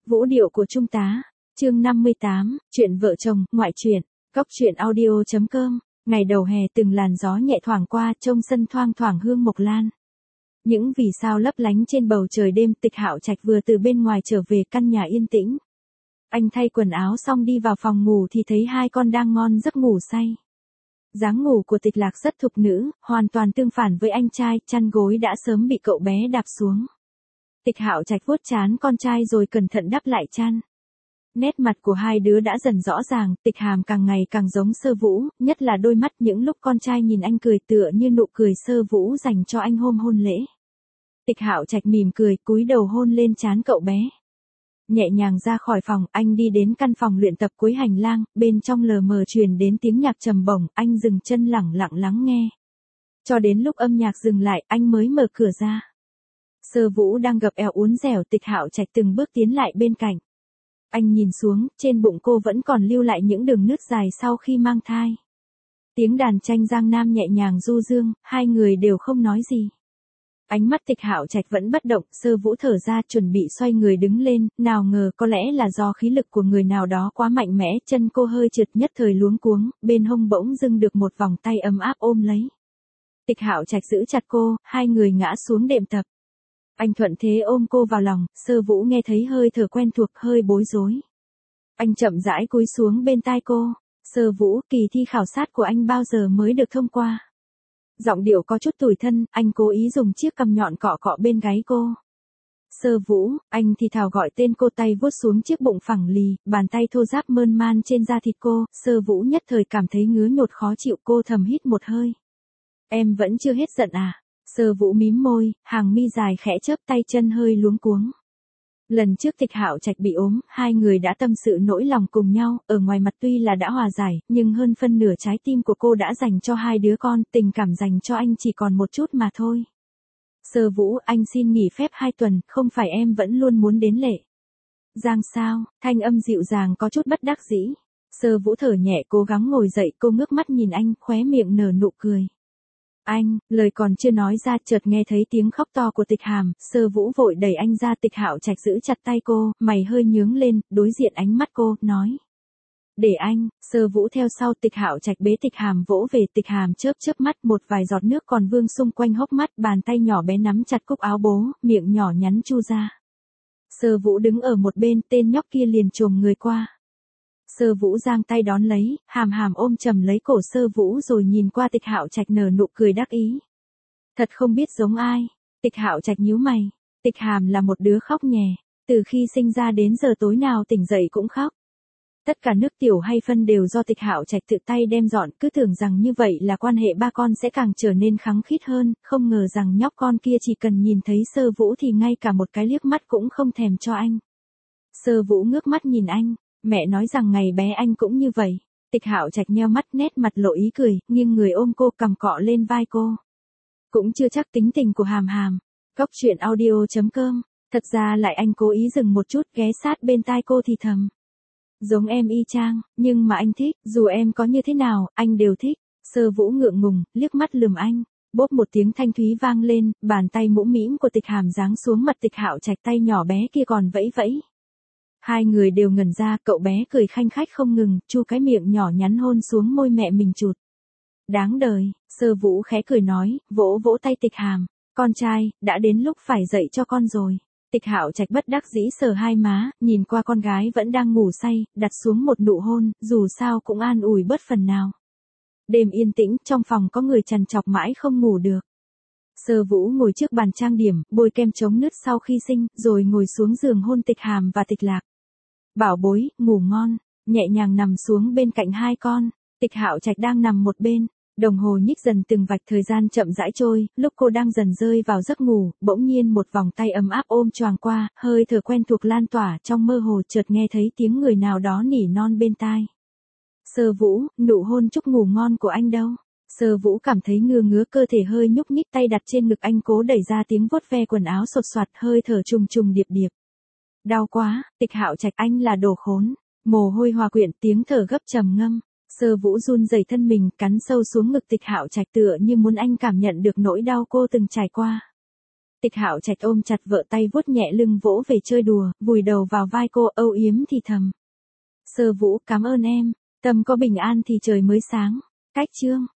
Vũ điệu của Trung tá, chương 58, chuyện vợ chồng, ngoại truyện, Cóc truyện audio.com, ngày đầu hè từng làn gió nhẹ thoảng qua, trông sân thoang thoảng hương mộc lan. Những vì sao lấp lánh trên bầu trời đêm. Tịch Hạo Trạch vừa từ bên ngoài trở về căn nhà yên tĩnh. Anh thay quần áo xong đi vào phòng ngủ thì thấy hai con đang ngon giấc ngủ say. Dáng ngủ của Tịch Lạc rất thục nữ, hoàn toàn tương phản với anh trai, chăn gối đã sớm bị cậu bé đạp xuống. Tịch Hạo Trạch vuốt trán con trai rồi cẩn thận đắp lại chăn. Nét mặt của hai đứa đã dần rõ ràng, Tịch Hàm càng ngày càng giống Sơ Vũ, nhất là đôi mắt những lúc con trai nhìn anh cười tựa như nụ cười Sơ Vũ dành cho anh hôm hôn lễ. Tịch Hạo Trạch mỉm cười, cúi đầu hôn lên trán cậu bé. Nhẹ nhàng ra khỏi phòng, anh đi đến căn phòng luyện tập cuối hành lang, bên trong lờ mờ truyền đến tiếng nhạc trầm bổng, anh dừng chân lẳng lặng lắng nghe. Cho đến lúc âm nhạc dừng lại, anh mới mở cửa ra. Sơ Vũ đang gập eo uốn dẻo, Tịch Hạo Trạch từng bước tiến lại bên cạnh. Anh nhìn xuống, trên bụng cô vẫn còn lưu lại những đường nứt dài sau khi mang thai. Tiếng đàn tranh Giang Nam nhẹ nhàng du dương, hai người đều không nói gì. Ánh mắt Tịch Hạo Trạch vẫn bất động, Sơ Vũ thở ra chuẩn bị xoay người đứng lên, nào ngờ có lẽ là do khí lực của người nào đó quá mạnh mẽ, chân cô hơi trượt, nhất thời luống cuống, bên hông bỗng dưng được một vòng tay ấm áp ôm lấy. Tịch Hạo Trạch giữ chặt cô, hai người ngã xuống đệm tập. Anh thuận thế ôm cô vào lòng, Sơ Vũ nghe thấy hơi thở quen thuộc, hơi bối rối. Anh chậm rãi cúi xuống bên tai cô. Sơ Vũ, kỳ thi khảo sát của anh bao giờ mới được thông qua? Giọng điệu có chút tủi thân, anh cố ý dùng chiếc cằm nhọn cọ cọ bên gáy cô. Sơ Vũ, anh thì thào gọi tên cô, tay vuốt xuống chiếc bụng phẳng lì, bàn tay thô ráp mơn man trên da thịt cô. Sơ Vũ nhất thời cảm thấy ngứa nhột khó chịu, cô thầm hít một hơi. Em vẫn chưa hết giận à? Sơ Vũ mím môi, hàng mi dài khẽ chớp, tay chân hơi luống cuống. Lần trước Tịch Hạo Trạch bị ốm, hai người đã tâm sự nỗi lòng cùng nhau, ở ngoài mặt tuy là đã hòa giải, nhưng hơn phân nửa trái tim của cô đã dành cho hai đứa con, tình cảm dành cho anh chỉ còn một chút mà thôi. Sơ Vũ, anh xin nghỉ phép 2 tuần, không phải em vẫn luôn muốn đến Lệ Giang sao? Thanh âm dịu dàng có chút bất đắc dĩ. Sơ Vũ thở nhẹ, cố gắng ngồi dậy, cô ngước mắt nhìn anh, khóe miệng nở nụ cười. Anh, lời còn chưa nói ra, chợt nghe thấy tiếng khóc to của Tịch Hàm, Sơ Vũ vội đẩy anh ra. Tịch Hạo Trạch giữ chặt tay cô, mày hơi nhướng lên, đối diện ánh mắt cô, nói. Để anh. Sơ Vũ theo sau. Tịch Hạo Trạch bế Tịch Hàm vỗ về, Tịch Hàm chớp chớp mắt, một vài giọt nước còn vương xung quanh hốc mắt, bàn tay nhỏ bé nắm chặt cúc áo bố, miệng nhỏ nhắn chu ra. Sơ Vũ đứng ở một bên, tên nhóc kia liền chồm người qua. Sơ Vũ giang tay đón lấy, Hàm Hàm ôm chầm lấy cổ Sơ Vũ rồi nhìn qua Tịch Hạo Trạch nở nụ cười đắc ý. Thật không biết giống ai. Tịch Hạo Trạch nhíu mày. Tịch Hàm là một đứa khóc nhè, từ khi sinh ra đến giờ tối nào tỉnh dậy cũng khóc. Tất cả nước tiểu hay phân đều do Tịch Hạo Trạch tự tay đem dọn, cứ tưởng rằng như vậy là quan hệ ba con sẽ càng trở nên khăng khít hơn, không ngờ rằng nhóc con kia chỉ cần nhìn thấy Sơ Vũ thì ngay cả một cái liếc mắt cũng không thèm cho anh. Sơ Vũ ngước mắt nhìn anh. Mẹ nói rằng ngày bé anh cũng như vậy. Tịch Hạo Trạch nheo mắt, nét mặt lộ ý cười, nghiêng người ôm cô, cằm cọ lên vai cô. Cũng chưa chắc tính tình của Hàm Hàm. Cóc truyện audio.com. Thật ra lại anh cố ý dừng một chút, ghé sát bên tai cô thì thầm. Giống em y chang, nhưng mà anh thích, dù em có như thế nào, anh đều thích. Sơ Vũ ngượng ngùng, liếc mắt lườm anh. Bốp một tiếng thanh thúy vang lên, bàn tay mũm mĩm của Tịch Hàm giáng xuống mặt Tịch Hạo Trạch, tay nhỏ bé kia còn vẫy vẫy. Hai người đều ngẩn ra, cậu bé cười khanh khách không ngừng, chu cái miệng nhỏ nhắn hôn xuống môi mẹ mình chụt. Đáng đời. Sơ Vũ khẽ cười nói, vỗ vỗ tay Tịch Hàm. Con trai, đã đến lúc phải dậy cho con rồi. Tịch Hạo Trạch bất đắc dĩ sờ hai má, nhìn qua con gái vẫn đang ngủ say, đặt xuống một nụ hôn, dù sao cũng an ủi bớt phần nào. Đêm yên tĩnh, trong phòng có người trằn trọc mãi không ngủ được. Sơ Vũ ngồi trước bàn trang điểm, bôi kem chống nứt sau khi sinh, rồi ngồi xuống giường hôn Tịch Hàm và Tịch Lạc. Bảo bối, ngủ ngon. Nhẹ nhàng nằm xuống bên cạnh hai con. Tịch Hạo Trạch đang nằm một bên. Đồng hồ nhích dần từng vạch, thời gian chậm rãi trôi, lúc cô đang dần rơi vào giấc ngủ, bỗng nhiên một vòng tay ấm áp ôm choàng qua, hơi thở quen thuộc lan tỏa, trong mơ hồ chợt nghe thấy tiếng người nào đó nỉ non bên tai. Sơ Vũ, nụ hôn chúc ngủ ngon của anh đâu? Sơ Vũ cảm thấy ngứa ngứa, cơ thể hơi nhúc nhích, tay đặt trên ngực anh cố đẩy ra, tiếng vuốt ve quần áo sột soạt, hơi thở trùng trùng điệp điệp. Đau quá. Tịch Hạo Trạch, anh là đồ khốn. Mồ hôi hòa quyện, tiếng thở gấp trầm ngâm. Sơ Vũ run rẩy thân mình, cắn sâu xuống ngực Tịch Hạo Trạch tựa như muốn anh cảm nhận được nỗi đau cô từng trải qua. Tịch Hạo Trạch ôm chặt vợ, tay vuốt nhẹ lưng vỗ về chơi đùa, vùi đầu vào vai cô, âu yếm thì thầm. Sơ Vũ, cảm ơn em, tâm có bình an thì trời mới sáng. Cách chương